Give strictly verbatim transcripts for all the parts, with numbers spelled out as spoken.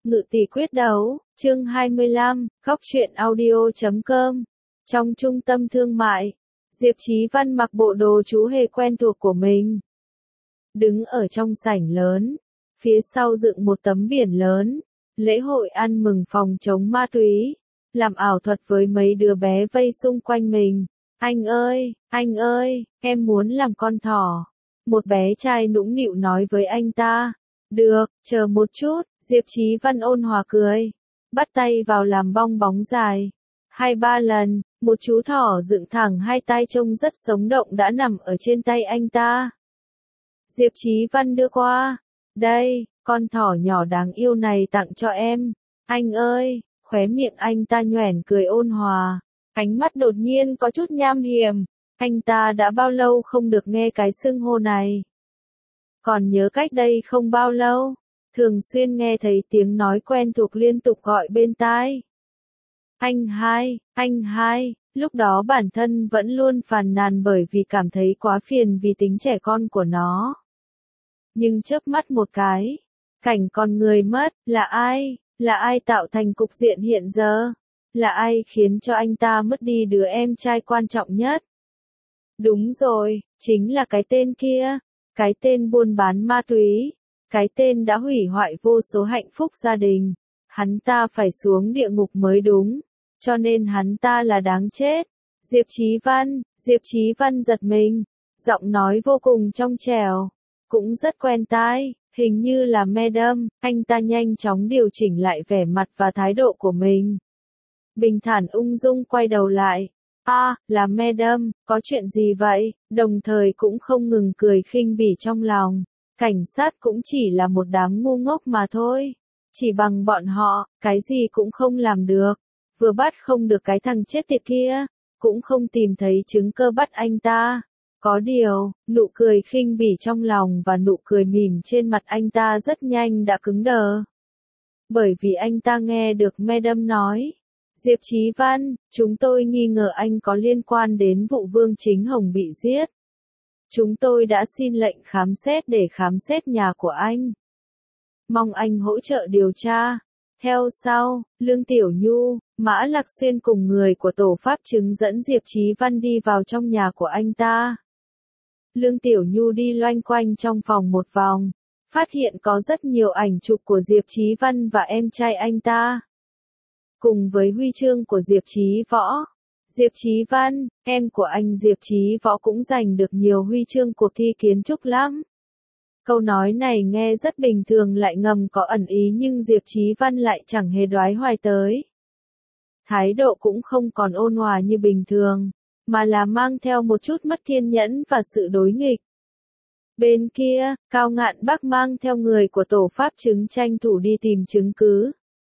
Ngự tỷ quyết đấu, chương hai mươi lăm, góc truyện audio chấm com. Trong trung tâm thương mại, Diệp Chí Văn mặc bộ đồ chú hề quen thuộc của mình. Đứng ở trong sảnh lớn, phía sau dựng một tấm biển lớn, lễ hội ăn mừng phòng chống ma túy, làm ảo thuật với mấy đứa bé vây xung quanh mình. Anh ơi, anh ơi, em muốn làm con thỏ. Một bé trai nũng nịu nói với anh ta. Được, chờ một chút. Diệp Chí Văn ôn hòa cười, bắt tay vào làm bong bóng dài. Hai ba lần, một chú thỏ dựng thẳng hai tay trông rất sống động đã nằm ở trên tay anh ta. Diệp Chí Văn đưa qua, đây, con thỏ nhỏ đáng yêu này tặng cho em. Anh ơi, khóe miệng anh ta nhoẻn cười ôn hòa, ánh mắt đột nhiên có chút nham hiểm. Anh ta đã bao lâu không được nghe cái xưng hô này. Còn nhớ cách đây không bao lâu, thường xuyên nghe thấy tiếng nói quen thuộc liên tục gọi bên tai. Anh hai, anh hai, lúc đó bản thân vẫn luôn phàn nàn bởi vì cảm thấy quá phiền vì tính trẻ con của nó. Nhưng chớp mắt một cái, cảnh con người mất, là ai, là ai tạo thành cục diện hiện giờ, là ai khiến cho anh ta mất đi đứa em trai quan trọng nhất. Đúng rồi, chính là cái tên kia, cái tên buôn bán ma túy. Cái tên đã hủy hoại vô số hạnh phúc gia đình. Hắn ta phải xuống địa ngục mới đúng. Cho nên hắn ta là đáng chết. Diệp Chí Văn, Diệp Chí Văn giật mình. Giọng nói vô cùng trong trẻo. Cũng rất quen tai, hình như là Madam. Anh ta nhanh chóng điều chỉnh lại vẻ mặt và thái độ của mình. Bình thản ung dung quay đầu lại. À, là Madam, có chuyện gì vậy? Đồng thời cũng không ngừng cười khinh bỉ trong lòng. Cảnh sát cũng chỉ là một đám ngu ngốc mà thôi. Chỉ bằng bọn họ, cái gì cũng không làm được. Vừa bắt không được cái thằng chết tiệt kia, cũng không tìm thấy chứng cơ bắt anh ta. Có điều, nụ cười khinh bỉ trong lòng và nụ cười mỉm trên mặt anh ta rất nhanh đã cứng đờ. Bởi vì anh ta nghe được Madam nói. Diệp Chí Văn, chúng tôi nghi ngờ anh có liên quan đến vụ Vương Chính Hồng bị giết. Chúng tôi đã xin lệnh khám xét để khám xét nhà của anh. Mong anh hỗ trợ điều tra. Theo sau, Lương Tiểu Nhu, Mã Lạc Xuyên cùng người của tổ pháp chứng dẫn Diệp Chí Văn đi vào trong nhà của anh ta. Lương Tiểu Nhu đi loanh quanh trong phòng một vòng, phát hiện có rất nhiều ảnh chụp của Diệp Chí Văn và em trai anh ta. Cùng với huy chương của Diệp Chí Võ. Diệp Chí Văn, em của anh Diệp Chí Võ cũng giành được nhiều huy chương cuộc thi kiến trúc lắm. Câu nói này nghe rất bình thường lại ngầm có ẩn ý nhưng Diệp Chí Văn lại chẳng hề đoái hoài tới. Thái độ cũng không còn ôn hòa như bình thường, mà là mang theo một chút mất kiên nhẫn và sự đối nghịch. Bên kia, Cao Ngạn Bắc mang theo người của tổ pháp chứng tranh thủ đi tìm chứng cứ.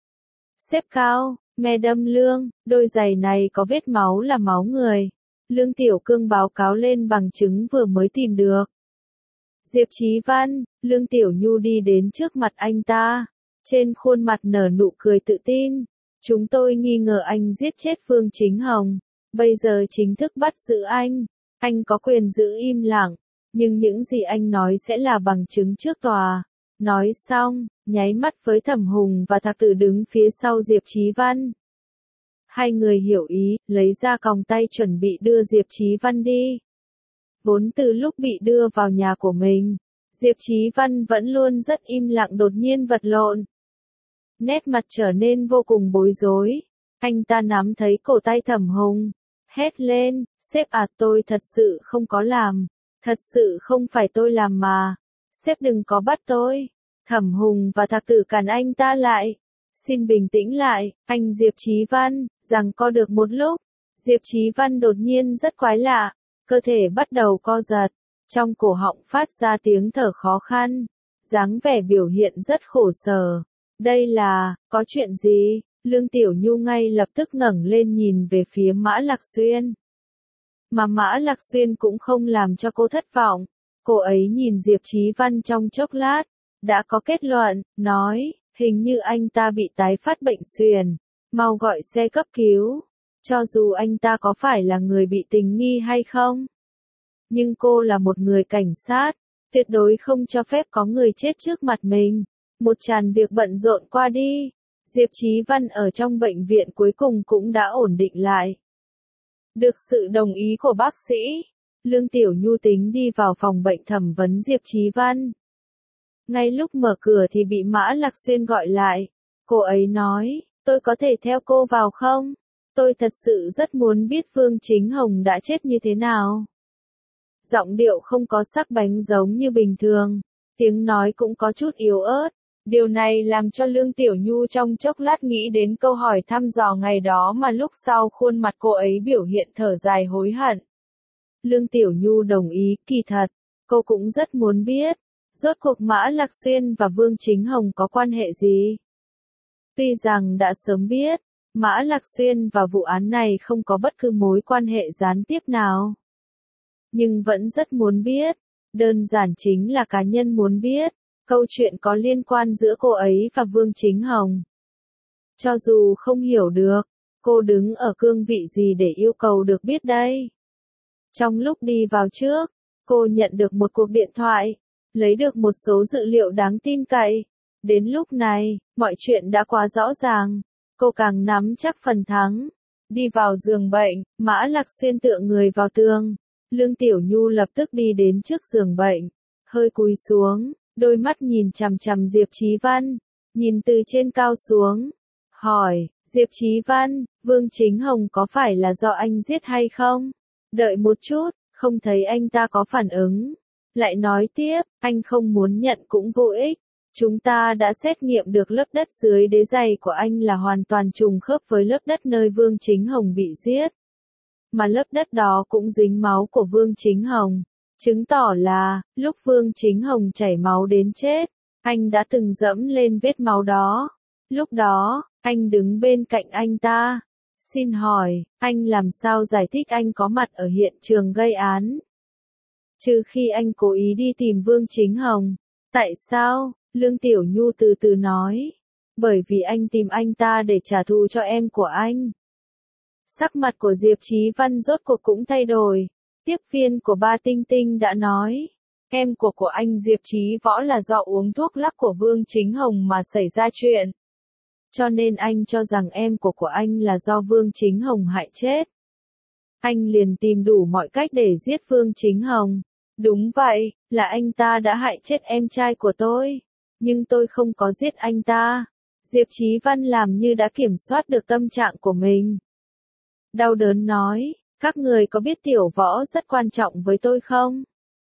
Sếp Cao, Madam Lương, đôi giày này có vết máu là máu người. Lương Tiểu Cương báo cáo lên bằng chứng vừa mới tìm được. Diệp Chí Văn, Lương Tiểu Nhu đi đến trước mặt anh ta. Trên khuôn mặt nở nụ cười tự tin. Chúng tôi nghi ngờ anh giết chết Vương Chính Hồng. Bây giờ chính thức bắt giữ anh. Anh có quyền giữ im lặng. Nhưng những gì anh nói sẽ là bằng chứng trước tòa. Nói xong, nháy mắt với Thẩm Hùng và Thạc Tử đứng phía sau Diệp Chí Văn. Hai người hiểu ý, lấy ra còng tay chuẩn bị đưa Diệp Chí Văn đi. Vốn từ lúc bị đưa vào nhà của mình, Diệp Chí Văn vẫn luôn rất im lặng đột nhiên vật lộn. Nét mặt trở nên vô cùng bối rối. Anh ta nắm thấy cổ tay Thẩm Hùng, hét lên, sếp à tôi thật sự không có làm. Thật sự không phải tôi làm mà. Sếp đừng có bắt tôi. Thẩm Hùng và Thạc Tử cản anh ta lại. Xin bình tĩnh lại, anh Diệp Chí Văn, rằng co được một lúc. Diệp Chí Văn đột nhiên rất quái lạ, cơ thể bắt đầu co giật, trong cổ họng phát ra tiếng thở khó khăn, dáng vẻ biểu hiện rất khổ sở. Đây là, có chuyện gì? Lương Tiểu Nhu ngay lập tức ngẩng lên nhìn về phía Mã Lạc Xuyên. Mà Mã Lạc Xuyên cũng không làm cho cô thất vọng. Cô ấy nhìn Diệp Chí Văn trong chốc lát, đã có kết luận, nói, hình như anh ta bị tái phát bệnh suyễn, mau gọi xe cấp cứu. Cho dù anh ta có phải là người bị tình nghi hay không. Nhưng cô là một người cảnh sát, tuyệt đối không cho phép có người chết trước mặt mình. Một tràn việc bận rộn qua đi, Diệp Chí Văn ở trong bệnh viện cuối cùng cũng đã ổn định lại. Được sự đồng ý của bác sĩ, Lương Tiểu Nhu tính đi vào phòng bệnh thẩm vấn Diệp Chí Văn. Ngay lúc mở cửa thì bị Mã Lạc Xuyên gọi lại. Cô ấy nói, tôi có thể theo cô vào không? Tôi thật sự rất muốn biết Vương Chính Hồng đã chết như thế nào. Giọng điệu không có sắc bén giống như bình thường, tiếng nói cũng có chút yếu ớt. Điều này làm cho Lương Tiểu Nhu trong chốc lát nghĩ đến câu hỏi thăm dò ngày đó mà lúc sau khuôn mặt cô ấy biểu hiện thở dài hối hận. Lương Tiểu Nhu đồng ý, kỳ thật, cô cũng rất muốn biết, rốt cuộc Mã Lạc Xuyên và Vương Chính Hồng có quan hệ gì. Tuy rằng đã sớm biết, Mã Lạc Xuyên và vụ án này không có bất cứ mối quan hệ gián tiếp nào. Nhưng vẫn rất muốn biết, đơn giản chính là cá nhân muốn biết, câu chuyện có liên quan giữa cô ấy và Vương Chính Hồng. Cho dù không hiểu được, cô đứng ở cương vị gì để yêu cầu được biết đây? Trong lúc đi vào trước, cô nhận được một cuộc điện thoại, lấy được một số dữ liệu đáng tin cậy. Đến lúc này, mọi chuyện đã quá rõ ràng, cô càng nắm chắc phần thắng. Đi vào giường bệnh, Mã Lạc Xuyên tựa người vào tường. Lương Tiểu Nhu lập tức đi đến trước giường bệnh, hơi cúi xuống, đôi mắt nhìn chằm chằm Diệp Chí Văn, nhìn từ trên cao xuống, hỏi, Diệp Chí Văn, Vương Chính Hồng có phải là do anh giết hay không? Đợi một chút, không thấy anh ta có phản ứng. Lại nói tiếp, anh không muốn nhận cũng vô ích. Chúng ta đã xét nghiệm được lớp đất dưới đế giày của anh là hoàn toàn trùng khớp với lớp đất nơi Vương Chính Hồng bị giết. Mà lớp đất đó cũng dính máu của Vương Chính Hồng. Chứng tỏ là, lúc Vương Chính Hồng chảy máu đến chết, anh đã từng dẫm lên vết máu đó. Lúc đó, anh đứng bên cạnh anh ta. Xin hỏi, anh làm sao giải thích anh có mặt ở hiện trường gây án? Trừ khi anh cố ý đi tìm Vương Chính Hồng. Tại sao? Lương Tiểu Nhu từ từ nói. Bởi vì anh tìm anh ta để trả thù cho em của anh. Sắc mặt của Diệp Chí Văn rốt cuộc cũng thay đổi. Tiếp viên của Ba Tinh Tinh đã nói, em của của anh Diệp Chí Võ là do uống thuốc lắc của Vương Chính Hồng mà xảy ra chuyện. Cho nên anh cho rằng em của của anh là do Vương Chính Hồng hại chết. Anh liền tìm đủ mọi cách để giết Vương Chính Hồng. Đúng vậy, là anh ta đã hại chết em trai của tôi. Nhưng tôi không có giết anh ta. Diệp Chí Văn làm như đã kiểm soát được tâm trạng của mình. Đau đớn nói, các người có biết Tiểu Võ rất quan trọng với tôi không?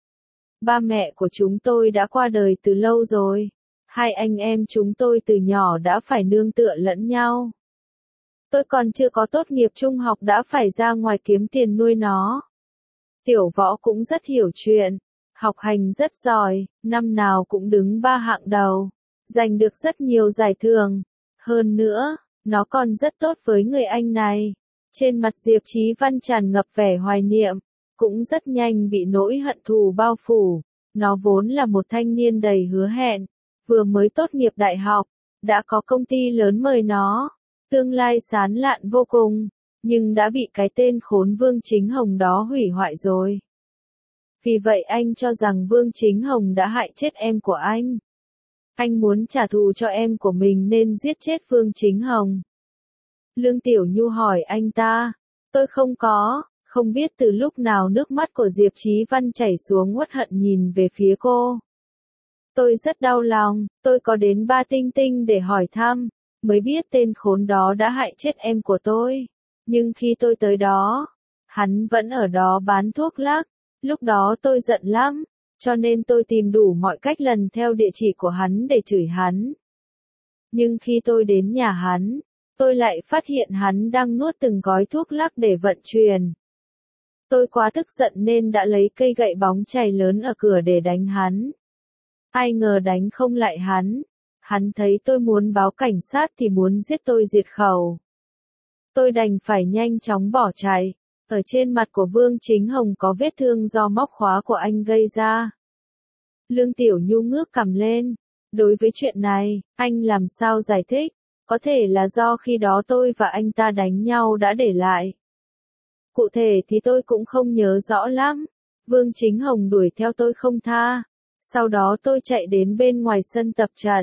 Ba mẹ của chúng tôi đã qua đời từ lâu rồi. Hai anh em chúng tôi từ nhỏ đã phải nương tựa lẫn nhau. Tôi còn chưa có tốt nghiệp trung học đã phải ra ngoài kiếm tiền nuôi nó. Tiểu Võ cũng rất hiểu chuyện, học hành rất giỏi, năm nào cũng đứng ba hạng đầu, giành được rất nhiều giải thưởng. Hơn nữa, nó còn rất tốt với người anh này. Trên mặt Diệp Chí Văn tràn ngập vẻ hoài niệm, cũng rất nhanh bị nỗi hận thù bao phủ. Nó vốn là một thanh niên đầy hứa hẹn, vừa mới tốt nghiệp đại học, đã có công ty lớn mời nó, tương lai sáng lạn vô cùng, nhưng đã bị cái tên khốn Vương Chính Hồng đó hủy hoại rồi. Vì vậy anh cho rằng Vương Chính Hồng đã hại chết em của anh. Anh muốn trả thù cho em của mình nên giết chết Vương Chính Hồng. Lương Tiểu Nhu hỏi anh ta, tôi không có, không biết từ lúc nào nước mắt của Diệp Chí Văn chảy xuống uất hận nhìn về phía cô. Tôi rất đau lòng, tôi có đến Ba Tinh Tinh để hỏi thăm, mới biết tên khốn đó đã hại chết em của tôi. Nhưng khi tôi tới đó, hắn vẫn ở đó bán thuốc lắc, lúc đó tôi giận lắm, cho nên tôi tìm đủ mọi cách lần theo địa chỉ của hắn để chửi hắn. Nhưng khi tôi đến nhà hắn, tôi lại phát hiện hắn đang nuốt từng gói thuốc lắc để vận chuyển. Tôi quá tức giận nên đã lấy cây gậy bóng chày lớn ở cửa để đánh hắn. Ai ngờ đánh không lại hắn. Hắn thấy tôi muốn báo cảnh sát thì muốn giết tôi diệt khẩu. Tôi đành phải nhanh chóng bỏ chạy. Ở trên mặt của Vương Chính Hồng có vết thương do móc khóa của anh gây ra. Lương Tiểu Nhu ngước cằm lên. Đối với chuyện này, anh làm sao giải thích? Có thể là do khi đó tôi và anh ta đánh nhau đã để lại. Cụ thể thì tôi cũng không nhớ rõ lắm. Vương Chính Hồng đuổi theo tôi không tha. Sau đó tôi chạy đến bên ngoài sân tập trận.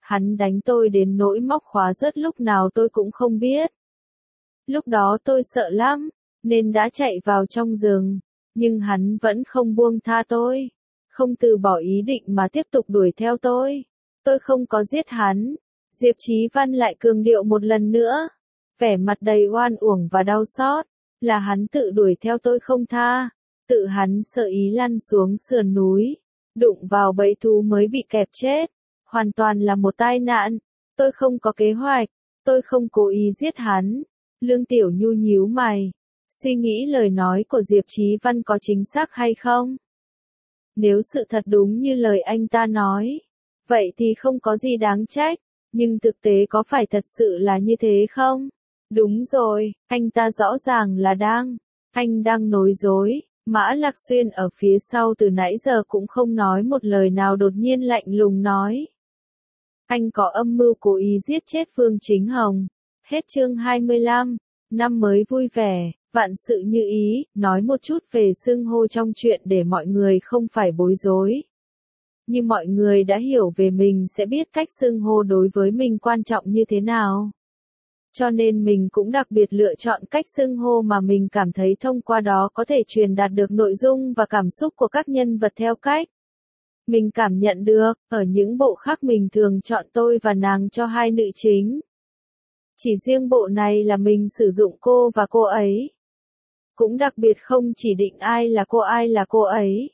Hắn đánh tôi đến nỗi móc khóa rớt lúc nào tôi cũng không biết. Lúc đó tôi sợ lắm, nên đã chạy vào trong rừng, nhưng hắn vẫn không buông tha tôi, không từ bỏ ý định mà tiếp tục đuổi theo tôi. Tôi không có giết hắn. Diệp Chí Văn lại cường điệu một lần nữa, vẻ mặt đầy oan uổng và đau xót, là hắn tự đuổi theo tôi không tha, tự hắn sợ ý lăn xuống sườn núi, đụng vào bẫy thú mới bị kẹp chết, hoàn toàn là một tai nạn. Tôi không có kế hoạch, tôi không cố ý giết hắn. Lương Tiểu Nhu nhíu mày, suy nghĩ lời nói của Diệp Chí Văn có chính xác hay không. Nếu sự thật đúng như lời anh ta nói, vậy thì không có gì đáng trách, nhưng thực tế có phải thật sự là như thế không? Đúng rồi, anh ta rõ ràng là đang, anh đang nói dối. Mã Lạc Xuyên ở phía sau từ nãy giờ cũng không nói một lời nào, đột nhiên lạnh lùng nói. Anh có âm mưu cố ý giết chết Phương Chính Hồng. Hết chương hai mươi lăm, năm mới vui vẻ, vạn sự như ý, nói một chút về xưng hô trong chuyện để mọi người không phải bối rối. Như mọi người đã hiểu về mình sẽ biết cách xưng hô đối với mình quan trọng như thế nào. Cho nên mình cũng đặc biệt lựa chọn cách xưng hô mà mình cảm thấy thông qua đó có thể truyền đạt được nội dung và cảm xúc của các nhân vật theo cách mình cảm nhận được. Ở những bộ khác mình thường chọn tôi và nàng cho hai nữ chính. Chỉ riêng bộ này là mình sử dụng cô và cô ấy. Cũng đặc biệt không chỉ định ai là cô ai là cô ấy.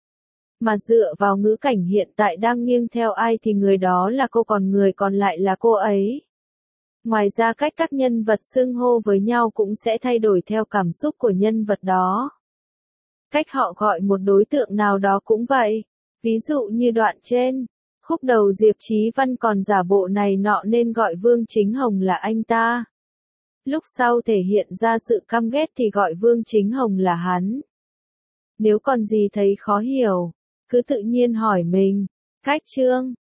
Mà dựa vào ngữ cảnh hiện tại đang nghiêng theo ai thì người đó là cô, còn người còn lại là cô ấy. Ngoài ra cách các nhân vật xưng hô với nhau cũng sẽ thay đổi theo cảm xúc của nhân vật đó. Cách họ gọi một đối tượng nào đó cũng vậy. Ví dụ như đoạn trên, khúc đầu Diệp Chí Văn còn giả bộ này nọ nên gọi Vương Chính Hồng là anh ta. Lúc sau thể hiện ra sự căm ghét thì gọi Vương Chính Hồng là hắn. Nếu còn gì thấy khó hiểu, cứ tự nhiên hỏi mình. Cách chương